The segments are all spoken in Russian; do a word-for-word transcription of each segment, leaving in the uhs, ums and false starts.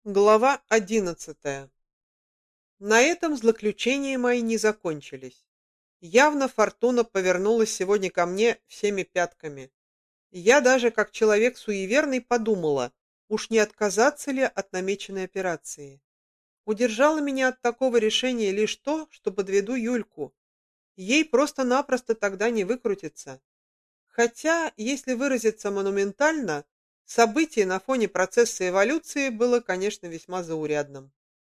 Глава одиннадцатая. На этом злоключения мои не закончились. Явно фортуна повернулась сегодня ко мне всеми пятками. Я даже, как человек суеверный, подумала, уж не отказаться ли от намеченной операции. Удержало меня от такого решения лишь то, что подведу Юльку. Ей просто-напросто тогда не выкрутиться. Хотя, если выразиться монументально, событие на фоне процесса эволюции было, конечно, весьма заурядным.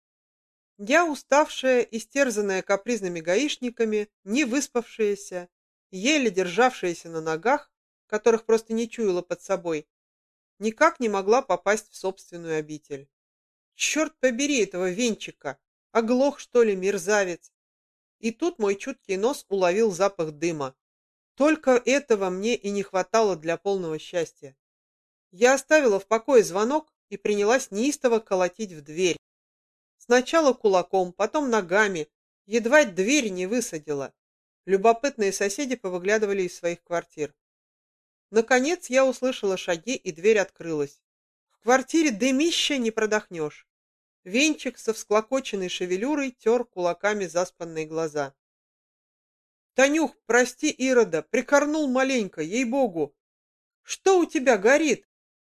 Я уставшая, истерзанная капризными гаишниками, не выспавшаяся, еле державшаяся на ногах, которых просто не чуяла под собой, никак не могла попасть в собственную обитель. Черт побери этого Венчика! Оглох, что ли, мерзавец? И тут мой чуткий нос уловил запах дыма. Только этого мне и не хватало для полного счастья. Я оставила в покое звонок и принялась неистово колотить в дверь. Сначала кулаком, потом ногами, едва дверь не высадила. Любопытные соседи повыглядывали из своих квартир. Наконец я услышала шаги, и дверь открылась. В квартире дымища не продохнешь. Венчик со всклокоченной шевелюрой тер кулаками заспанные глаза. «Танюх, прости, Ирода, прикорнул маленько, ей-богу! Что у тебя горит?»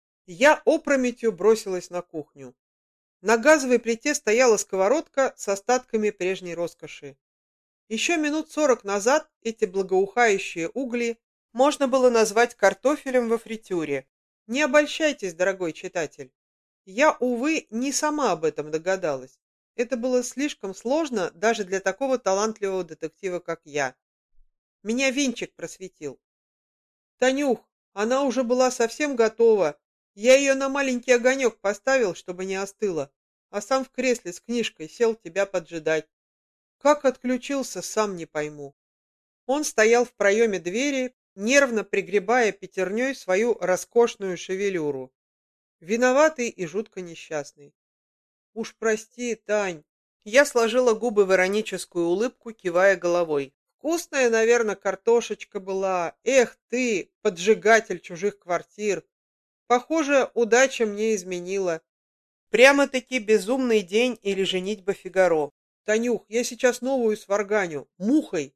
Я опрометью бросилась на кухню. На газовой плите стояла сковородка с остатками прежней роскоши. Еще минут сорок назад эти благоухающие угли можно было назвать картофелем во фритюре. Не обольщайтесь, дорогой читатель. Я, увы, не сама об этом догадалась. Это было слишком сложно даже для такого талантливого детектива, как я. Меня Венчик просветил. «Танюх, она уже была совсем готова. Я ее на маленький огонек поставил, чтобы не остыла, а сам в кресле с книжкой сел тебя поджидать. Как отключился, сам не пойму». Он стоял в проеме двери, нервно пригребая пятерней свою роскошную шевелюру. Виноватый и жутко несчастный. «Уж прости, Тань». Я сложила губы в ироническую улыбку, кивая головой. «Вкусная, наверное, картошечка была. Эх ты, поджигатель чужих квартир. Похоже, удача мне изменила. Прямо-таки безумный день или женитьба Фигаро. Танюх, я сейчас новую сварганю. Мухой».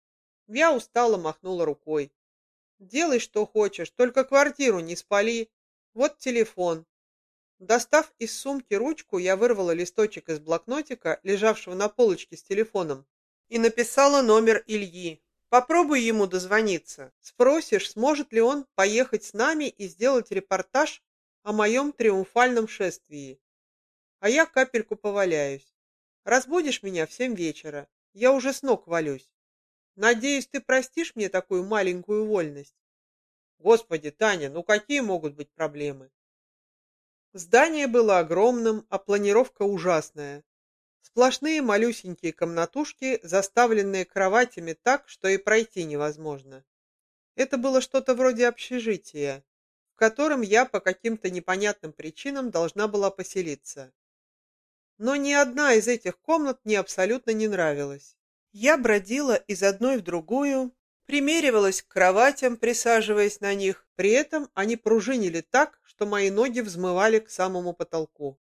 Я устало махнула рукой. «Делай, что хочешь, только квартиру не спали. Вот телефон». Достав из сумки ручку, я вырвала листочек из блокнотика, лежавшего на полочке с телефоном, и написала номер Ильи. Попробуй ему дозвониться. Спросишь, сможет ли он поехать с нами и сделать репортаж о моем триумфальном шествии. А я капельку поваляюсь. Разбудишь меня в семь вечера. Я уже с ног валюсь. Надеюсь, ты простишь мне такую маленькую вольность? Господи, Таня, ну какие могут быть проблемы? Здание было огромным, а планировка ужасная. Сплошные малюсенькие комнатушки, заставленные кроватями так, что и пройти невозможно. Это было что-то вроде общежития, в котором я по каким-то непонятным причинам должна была поселиться. Но ни одна из этих комнат мне абсолютно не нравилась. Я бродила из одной в другую, примеривалась к кроватям, присаживаясь на них. При этом они пружинили так, что мои ноги взмывали к самому потолку.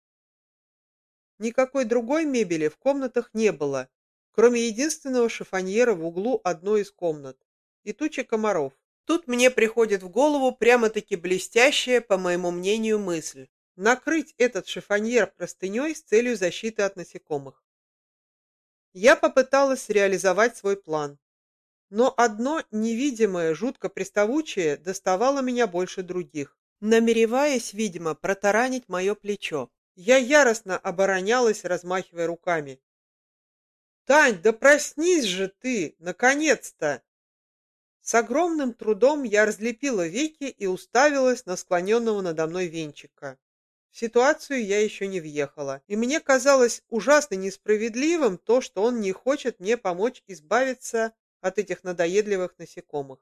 Никакой другой мебели в комнатах не было, кроме единственного шифоньера в углу одной из комнат и тучи комаров. Тут мне приходит в голову прямо-таки блестящая, по моему мнению, мысль: накрыть этот шифоньер простыней с целью защиты от насекомых. Я попыталась реализовать свой план, но одно невидимое, жутко приставучее доставало меня больше других, намереваясь, видимо, протаранить мое плечо. Я яростно оборонялась, размахивая руками. «Тань, да проснись же ты, наконец-то!» С огромным трудом я разлепила веки и уставилась на склоненного надо мной Венчика. В ситуацию я еще не въехала, и мне казалось ужасно несправедливым то, что он не хочет мне помочь избавиться от этих надоедливых насекомых.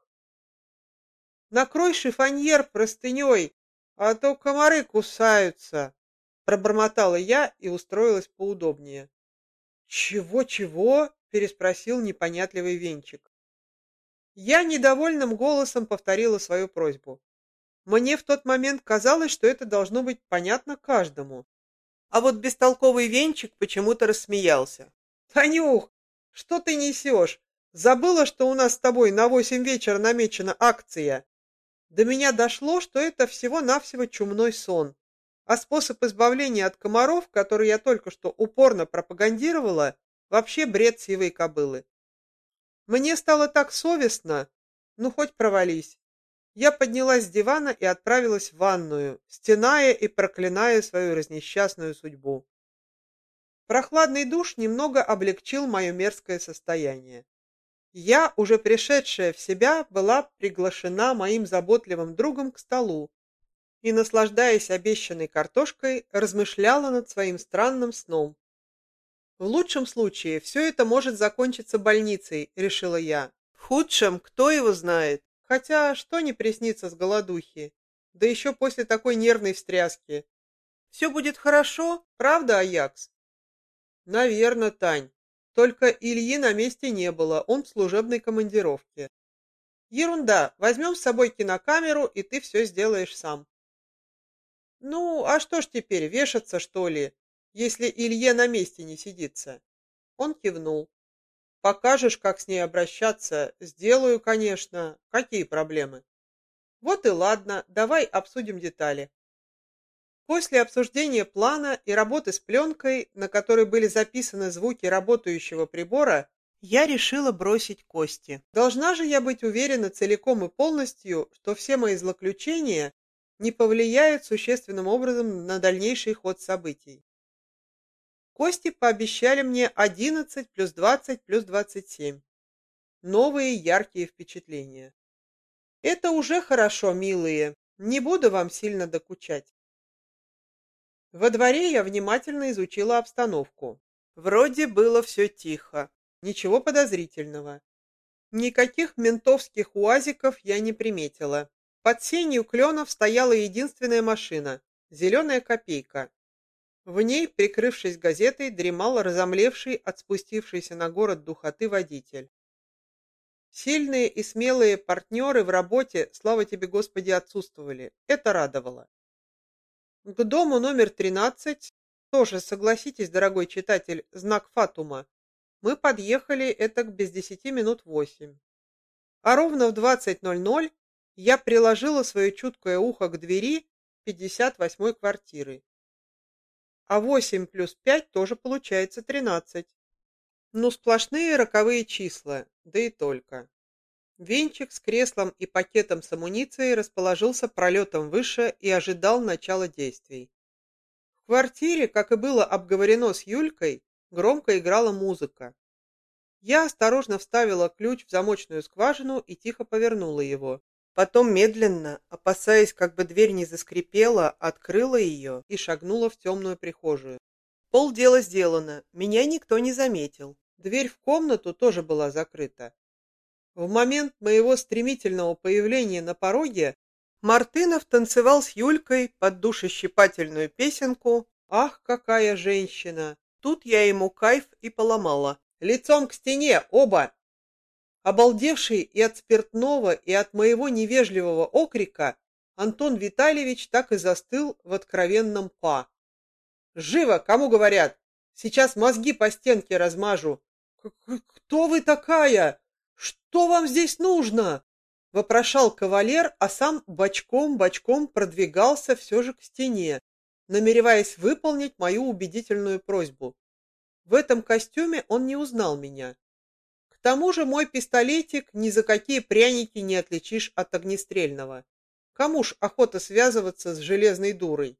«Накрой шифоньер простыней, а то комары кусаются!» Пробормотала я и устроилась поудобнее. «Чего-чего?» — переспросил непонятливый Венчик. Я недовольным голосом повторила свою просьбу. Мне в тот момент казалось, что это должно быть понятно каждому. А вот бестолковый венчик почему-то рассмеялся. «Танюх, что ты несешь? Забыла, что у нас с тобой на восемь вечера намечена акция?» До меня дошло, что это всего-навсего чумной сон, а способ избавления от комаров, который я только что упорно пропагандировала, вообще бред сивой кобылы. Мне стало так совестно, ну хоть провались. Я поднялась с дивана и отправилась в ванную, стеная и проклиная свою разнесчастную судьбу. Прохладный душ немного облегчил мое мерзкое состояние. Я, уже пришедшая в себя, была приглашена моим заботливым другом к столу и, наслаждаясь обещанной картошкой, размышляла над своим странным сном. В лучшем случае все это может закончиться больницей, решила я. В худшем, кто его знает. Хотя, что не приснится с голодухи? Да еще после такой нервной встряски. Все будет хорошо, правда, Аякс? Наверно, Тань. Только Ильи на месте не было, он в служебной командировке. Ерунда, возьмем с собой кинокамеру, и ты все сделаешь сам. Ну, а что ж теперь, вешаться, что ли, если Илье на месте не сидится? Он кивнул. Покажешь, как с ней обращаться? Сделаю, конечно. Какие проблемы? Вот и ладно, давай обсудим детали. После обсуждения плана и работы с пленкой, на которой были записаны звуки работающего прибора, я решила бросить кости. Должна же я быть уверена целиком и полностью, что все мои злоключения не повлияют существенным образом на дальнейший ход событий. Кости пообещали мне одиннадцать плюс двадцать плюс двадцать семь. Новые яркие впечатления. Это уже хорошо, милые. Не буду вам сильно докучать. Во дворе я внимательно изучила обстановку. Вроде было все тихо, ничего подозрительного. Никаких ментовских уазиков я не приметила. Под сенью кленов стояла единственная машина — зеленая копейка. В ней, прикрывшись газетой, дремал разомлевший от спустившейся на город духоты водитель. Сильные и смелые партнеры в работе, слава тебе, Господи, отсутствовали. Это радовало. К дому номер тринадцать, тоже, согласитесь, дорогой читатель, знак Фатума, мы подъехали этак без десяти минут восемь. А ровно в двадцать ноль ноль я приложила свое чуткое ухо к двери пятьдесят восьмой квартиры. А восемь плюс пять тоже получается тринадцать. Ну, сплошные роковые числа, да и только. Венчик с креслом и пакетом с амуницией расположился пролетом выше и ожидал начала действий. В квартире, как и было обговорено с Юлькой, громко играла музыка. Я осторожно вставила ключ в замочную скважину и тихо повернула его. Потом медленно, опасаясь, как бы дверь не заскрипела, открыла ее и шагнула в темную прихожую. Полдела сделано, меня никто не заметил. Дверь в комнату тоже была закрыта. В момент моего стремительного появления на пороге Мартынов танцевал с Юлькой под душещипательную песенку «Ах, какая женщина!». Тут я ему кайф и поломала. Лицом к стене, оба! Обалдевший и от спиртного, и от моего невежливого окрика, Антон Витальевич так и застыл в откровенном па. «Живо, кому говорят! Сейчас мозги по стенке размажу!» «Кто вы такая? Что вам здесь нужно?» — вопрошал кавалер, а сам бочком-бочком продвигался все же к стене, намереваясь выполнить мою убедительную просьбу. В этом костюме он не узнал меня. К тому же мой пистолетик ни за какие пряники не отличишь от огнестрельного. Кому ж охота связываться с железной дурой?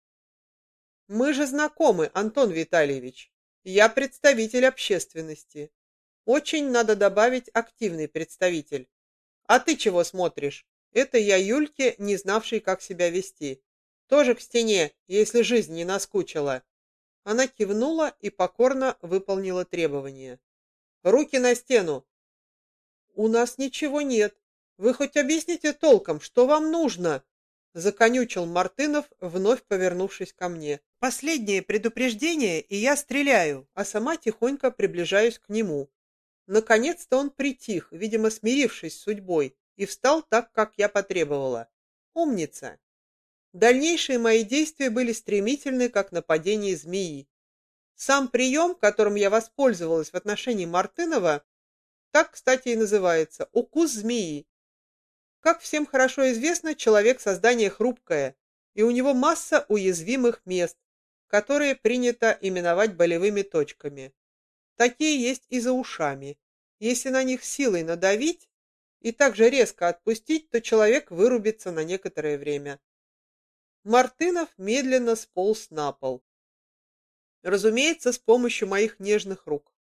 Мы же знакомы, Антон Витальевич. Я представитель общественности. Очень, надо добавить, активный представитель. А ты чего смотришь? Это я Юльке, не знавшей, как себя вести. Тоже к стене, если жизнь не наскучила. Она кивнула и покорно выполнила требование. Руки на стену. У нас ничего нет. Вы хоть объясните толком, что вам нужно? Законючил Мартынов, вновь повернувшись ко мне. Последнее предупреждение, и я стреляю, а сама тихонько приближаюсь к нему. Наконец-то он притих, видимо, смирившись с судьбой, и встал так, как я потребовала. Умница. Дальнейшие мои действия были стремительны, как нападение змеи. Сам прием, которым я воспользовалась в отношении Мартынова, так, кстати, и называется — укус змеи. Как всем хорошо известно, человек — создание хрупкое, и у него масса уязвимых мест, которые принято именовать болевыми точками. Такие есть и за ушами. Если на них силой надавить и также резко отпустить, то человек вырубится на некоторое время. Мартынов медленно сполз на пол. Разумеется, с помощью моих нежных рук.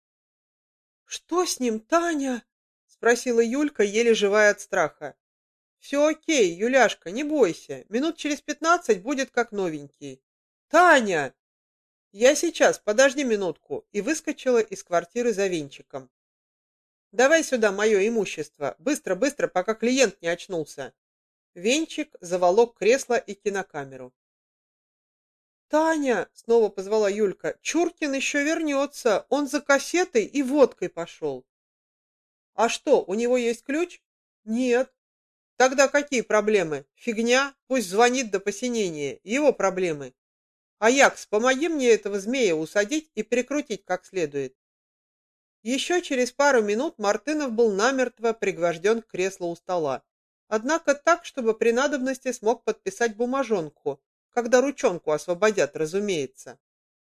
«Что с ним, Таня?» — спросила Юлька, еле живая от страха. «Все окей, Юляшка, не бойся. Минут через пятнадцать будет как новенький». «Таня!» «Я сейчас, подожди минутку», и выскочила из квартиры за венчиком. «Давай сюда мое имущество. Быстро, быстро, пока клиент не очнулся». Венчик заволок кресло и кинокамеру. «Таня!» — снова позвала Юлька. «Чуркин еще вернется. Он за кассетой и водкой пошел». «А что, у него есть ключ?» «Нет». «Тогда какие проблемы? Фигня. Пусть звонит до посинения. Его проблемы. Аякс, помоги мне этого змея усадить и прикрутить как следует». Еще через пару минут Мартынов был намертво пригвожден к креслу у стола. Однако так, чтобы при надобности смог подписать бумажонку, когда ручонку освободят, разумеется.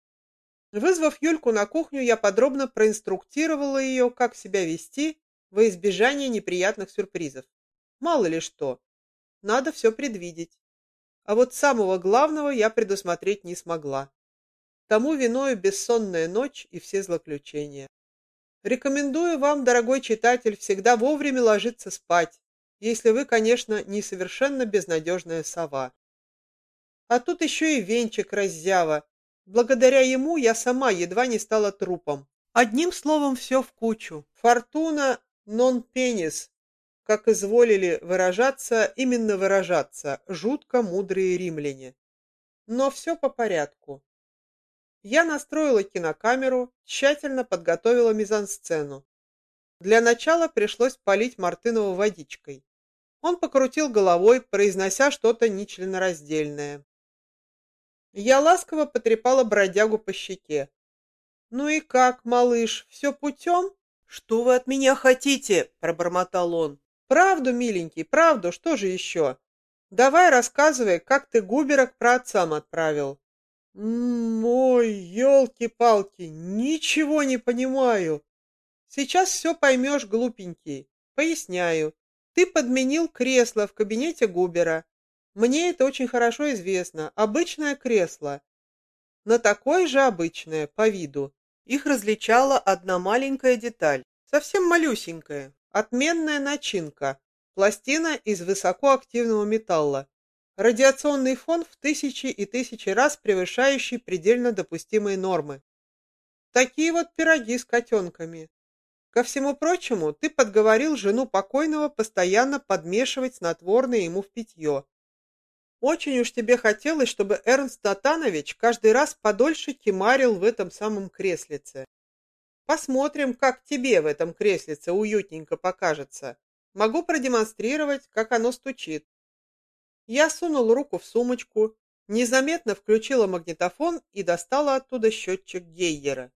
Вызвав Юльку на кухню, я подробно проинструктировала ее, как себя вести во избежание неприятных сюрпризов. Мало ли что. Надо все предвидеть. А вот самого главного я предусмотреть не смогла. Тому виною бессонная ночь и все злоключения. Рекомендую вам, дорогой читатель, всегда вовремя ложиться спать, если вы, конечно, не совершенно безнадежная сова. А тут еще и венчик раззява. Благодаря ему я сама едва не стала трупом. Одним словом, все в кучу. Фортуна нон пенис, как изволили выражаться, именно выражаться, жутко мудрые римляне. Но все по порядку. Я настроила кинокамеру, тщательно подготовила мизансцену. Для начала пришлось полить Мартынова водичкой. Он покрутил головой, произнося что-то нечленораздельное. Я ласково потрепала бродягу по щеке. «Ну и как, малыш, все путем?» «Что вы от меня хотите?» – пробормотал он. «Правду, миленький, правду, что же еще? Давай рассказывай, как ты Губера к праотцам отправил». «Ой, елки-палки, ничего не понимаю». «Сейчас все поймешь, глупенький. Поясняю. Ты подменил кресло в кабинете Губера. Мне это очень хорошо известно. Обычное кресло. На такое же обычное, по виду. Их различала одна маленькая деталь. Совсем малюсенькая. Отменная начинка. Пластина из высокоактивного металла. Радиационный фон в тысячи и тысячи раз превышающий предельно допустимые нормы. Такие вот пироги с котенками. Ко всему прочему, ты подговорил жену покойного постоянно подмешивать снотворное ему в питье. Очень уж тебе хотелось, чтобы Эрнст Натанович каждый раз подольше кимарил в этом самом креслице. Посмотрим, как тебе в этом креслице уютненько покажется. Могу продемонстрировать, как оно стучит. Я сунула руку в сумочку, незаметно включила магнитофон и достала оттуда счетчик Гейгера.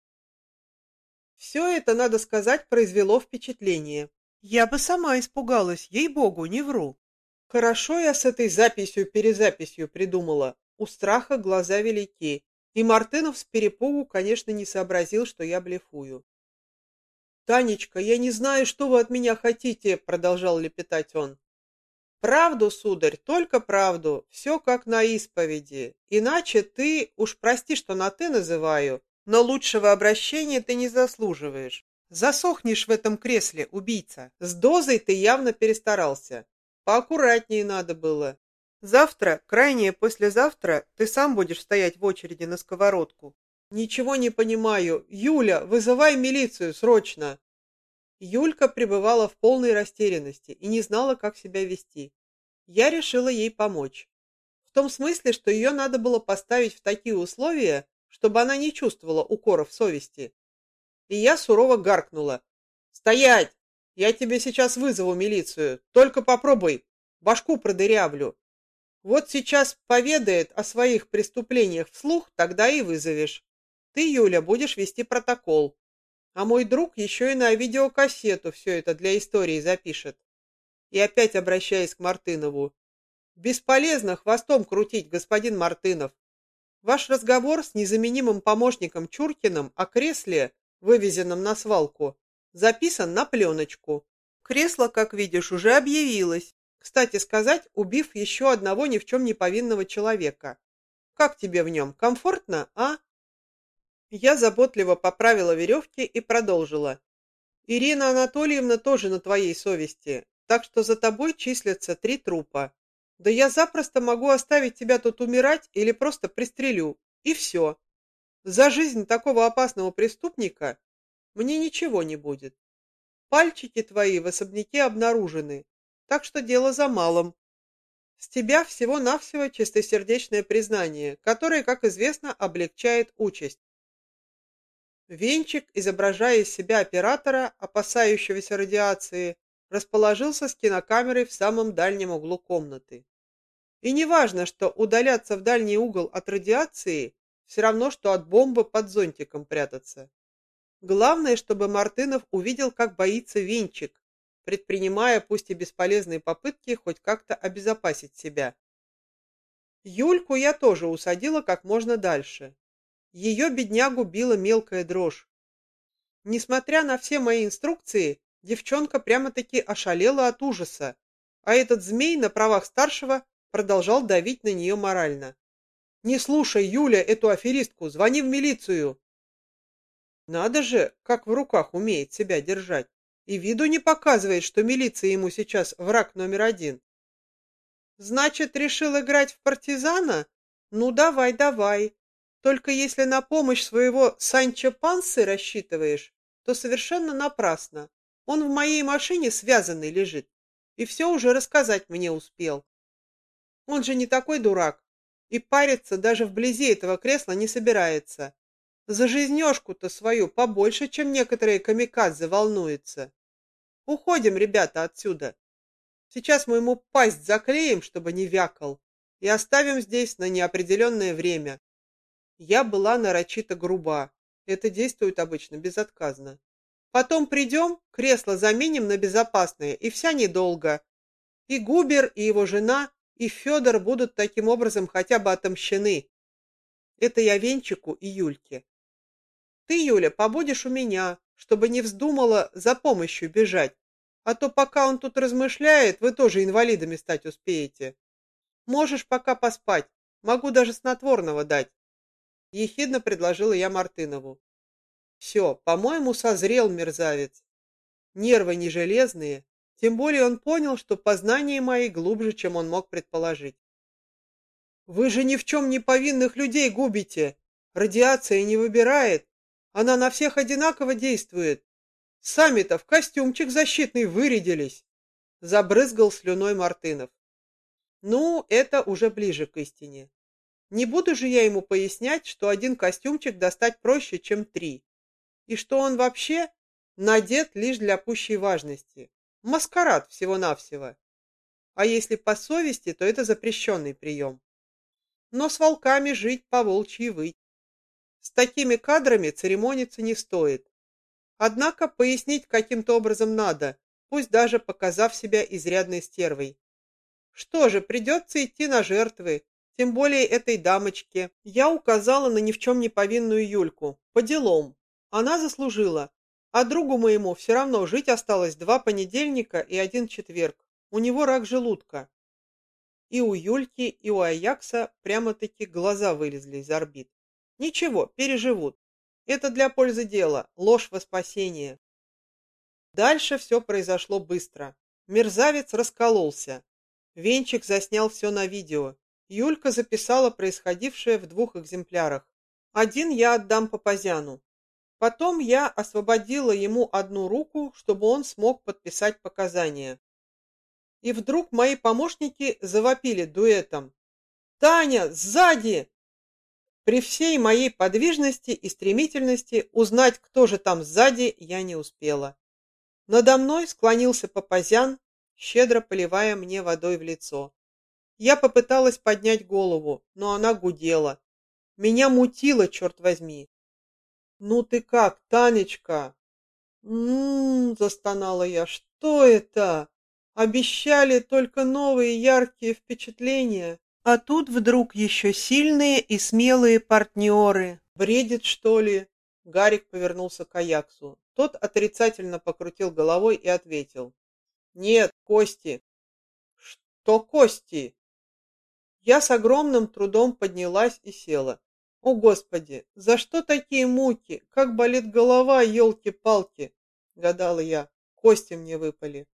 Все это, надо сказать, произвело впечатление. Я бы сама испугалась, ей-богу, не вру. Хорошо я с этой записью-перезаписью придумала. У страха глаза велики. И Мартынов с перепугу, конечно, не сообразил, что я блефую. «Танечка, я не знаю, что вы от меня хотите», — продолжал лепетать он. «Правду, сударь, только правду, все как на исповеди. Иначе ты, уж прости, что на «ты» называю, но лучшего обращения ты не заслуживаешь. Засохнешь в этом кресле, убийца. С дозой ты явно перестарался. Поаккуратнее надо было. Завтра, крайнее послезавтра, ты сам будешь стоять в очереди на сковородку». «Ничего не понимаю. Юля, вызывай милицию срочно!» Юлька пребывала в полной растерянности и не знала, как себя вести. Я решила ей помочь. В том смысле, что ее надо было поставить в такие условия, чтобы она не чувствовала укоров совести. И я сурово гаркнула. «Стоять! Я тебе сейчас вызову милицию. Только попробуй. Башку продырявлю». Вот сейчас поведает о своих преступлениях вслух, тогда и вызовешь. Ты, Юля, будешь вести протокол. А мой друг еще и на видеокассету все это для истории запишет. И опять обращаясь к Мартынову. Бесполезно хвостом крутить, господин Мартынов. Ваш разговор с незаменимым помощником Чуркиным о кресле, вывезенном на свалку, записан на пленочку. Кресло, как видишь, уже объявилось. Кстати сказать, убив еще одного ни в чем не повинного человека. Как тебе в нем? Комфортно, а? Я заботливо поправила веревки и продолжила. Ирина Анатольевна тоже на твоей совести, так что за тобой числятся три трупа. Да я запросто могу оставить тебя тут умирать или просто пристрелю. И все. За жизнь такого опасного преступника мне ничего не будет. Пальчики твои в особняке обнаружены, так что дело за малым. С тебя всего-навсего чистосердечное признание, которое, как известно, облегчает участь. Венчик, изображая из себя оператора, опасающегося радиации, расположился с кинокамерой в самом дальнем углу комнаты. И неважно, что удаляться в дальний угол от радиации все равно, что от бомбы под зонтиком прятаться. Главное, чтобы Мартынов увидел, как боится Венчик, предпринимая пусть и бесполезные попытки хоть как-то обезопасить себя. Юльку я тоже усадила как можно дальше. Ее беднягу била мелкая дрожь. Несмотря на все мои инструкции, девчонка прямо-таки ошалела от ужаса, а этот змей на правах старшего продолжал давить на нее морально. «Не слушай, Юля, эту аферистку, звони в милицию!» Надо же, как в руках умеет себя держать, и виду не показывает, что милиция ему сейчас враг номер один. Значит, решил играть в партизана? Ну, давай, давай. Только если на помощь своего Санчо Пансы рассчитываешь, то совершенно напрасно. Он в моей машине связанный лежит, и все уже рассказать мне успел. Он же не такой дурак, и париться даже вблизи этого кресла не собирается. За жизнёшку-то свою побольше, чем некоторые камикадзе волнуются. Уходим, ребята, отсюда. Сейчас мы ему пасть заклеим, чтобы не вякал, и оставим здесь на неопределенное время. Я была нарочито груба. Это действует обычно безотказно. Потом придем, кресло заменим на безопасное, и вся недолго. И Губер, и его жена, и Федор будут таким образом хотя бы отомщены. Это я Венчику и Юльке. Ты, Юля, побудешь у меня, чтобы не вздумала за помощью бежать, а то пока он тут размышляет, вы тоже инвалидами стать успеете. Можешь пока поспать, могу даже снотворного дать. Ехидно предложила я Мартынову. Все, по-моему, созрел мерзавец. Нервы не железные, тем более он понял, что познания мои глубже, чем он мог предположить. Вы же ни в чем не повинных людей губите. Радиация не выбирает. Она на всех одинаково действует. Сами-то в костюмчик защитный вырядились. Забрызгал слюной Мартынов. Ну, это уже ближе к истине. Не буду же я ему пояснять, что один костюмчик достать проще, чем три. И что он вообще надет лишь для пущей важности. Маскарад всего-навсего. А если по совести, то это запрещенный прием. Но с волками жить, по волчьи выть. С такими кадрами церемониться не стоит. Однако пояснить каким-то образом надо, пусть даже показав себя изрядной стервой. Что же, придется идти на жертвы, тем более этой дамочке. Я указала на ни в чем не повинную Юльку. По делам. Она заслужила. А другу моему все равно жить осталось два понедельника и один четверг. У него рак желудка. И у Юльки, и у Аякса прямо-таки глаза вылезли из орбит. Ничего, переживут. Это для пользы дела, ложь во спасение. Дальше все произошло быстро. Мерзавец раскололся. Венчик заснял все на видео. Юлька записала происходившее в двух экземплярах. Один я отдам Папазяну. Потом я освободила ему одну руку, чтобы он смог подписать показания. И вдруг мои помощники завопили дуэтом. «Таня, сзади!» При всей моей подвижности и стремительности узнать, кто же там сзади, я не успела. Надо мной склонился Папазян, щедро поливая мне водой в лицо. Я попыталась поднять голову, но она гудела. Меня мутило, черт возьми. «Ну ты как, Танечка?» «М-м-м», застонала я. «Что это? Обещали только новые яркие впечатления, а тут вдруг еще сильные и смелые партнеры. Бредит, что ли?» Гарик повернулся к Аяксу. Тот отрицательно покрутил головой и ответил: «Нет, кости». «Что кости?» Я с огромным трудом поднялась и села. «О, Господи, за что такие муки? Как болит голова, елки-палки!» — гадала я. Кости мне выпали.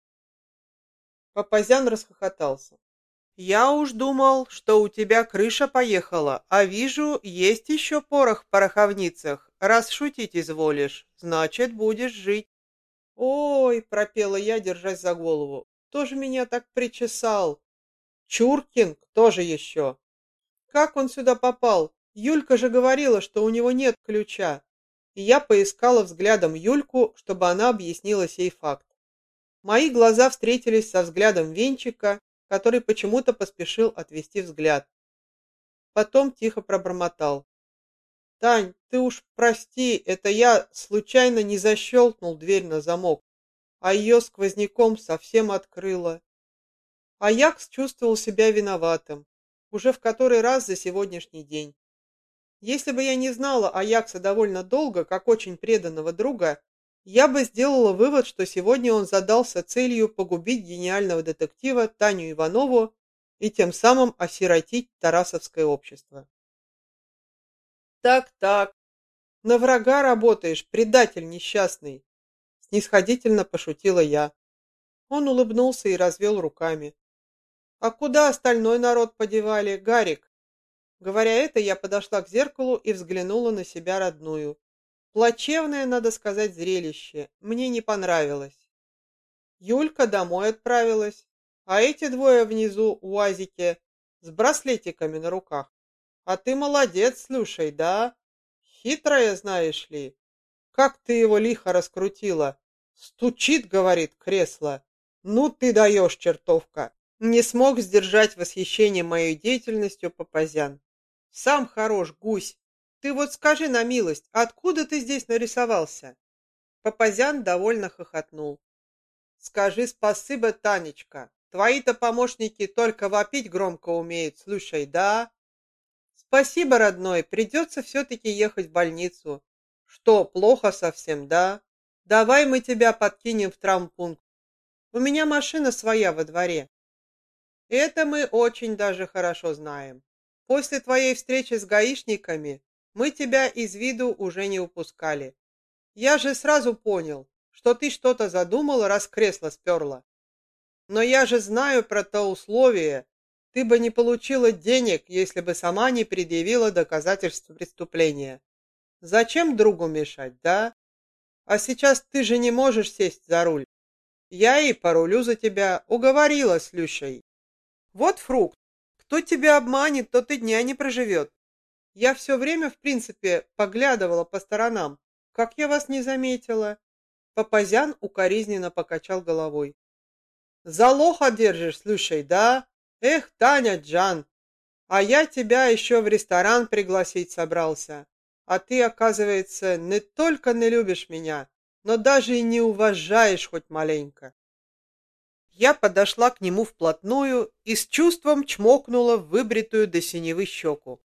Папазян расхохотался. «Я уж думал, что у тебя крыша поехала, а вижу, есть еще порох в пороховницах. Раз шутить изволишь, значит, будешь жить». «Ой!» — пропела я, держась за голову. «Кто же меня так причесал? Чуркин? Кто же еще? Как он сюда попал? Юлька же говорила, что у него нет ключа». И я поискала взглядом Юльку, чтобы она объяснила сей факт. Мои глаза встретились со взглядом Венчика, который почему-то поспешил отвести взгляд. Потом тихо пробормотал: «Тань, ты уж прости, это я случайно не защелкнул дверь на замок, а ее сквозняком совсем открыла». Аякс чувствовал себя виноватым, уже в который раз за сегодняшний день. Если бы я не знала Аякса довольно долго, как очень преданного друга, я бы сделала вывод, что сегодня он задался целью погубить гениального детектива Таню Иванову и тем самым осиротить тарасовское общество. «Так-так, на врага работаешь, предатель несчастный!» — снисходительно пошутила я. Он улыбнулся и развел руками. «А куда остальной народ подевали, Гарик?» Говоря это, я подошла к зеркалу и взглянула на себя родную. Плачевное, надо сказать, зрелище. Мне не понравилось. Юлька домой отправилась, а эти двое внизу, уазики, с браслетиками на руках. А ты молодец, слушай, да? Хитрая, знаешь ли. Как ты его лихо раскрутила. Стучит, говорит, кресло. Ну ты даешь, чертовка. Не смог сдержать восхищение моей деятельностью Папазян. Сам хорош, гусь. Ты вот скажи на милость, откуда ты здесь нарисовался? Папазян довольно хохотнул. Скажи спасибо, Танечка. Твои-то помощники только вопить громко умеют, слушай, да? Спасибо, родной, придется все-таки ехать в больницу. Что, плохо совсем, да? Давай мы тебя подкинем в травмпункт. У меня машина своя во дворе. Это мы очень даже хорошо знаем. После твоей встречи с гаишниками мы тебя из виду уже не упускали. Я же сразу понял, что ты что-то задумала, раз кресло сперла. Но я же знаю про то условие. Ты бы не получила денег, если бы сама не предъявила доказательства преступления. Зачем другу мешать, да? А сейчас ты же не можешь сесть за руль. Я и порулю за тебя, уговорила с Люшей. Вот фрукт. Кто тебя обманет, тот и дня не проживет. Я все время, в принципе, поглядывала по сторонам. Как я вас не заметила?» Папазян укоризненно покачал головой. «За лоха держишь, слушай, да? Эх, Таня Джан, а я тебя еще в ресторан пригласить собрался. А ты, оказывается, не только не любишь меня, но даже и не уважаешь хоть маленько». Я подошла к нему вплотную и с чувством чмокнула в выбритую до синевы щеку.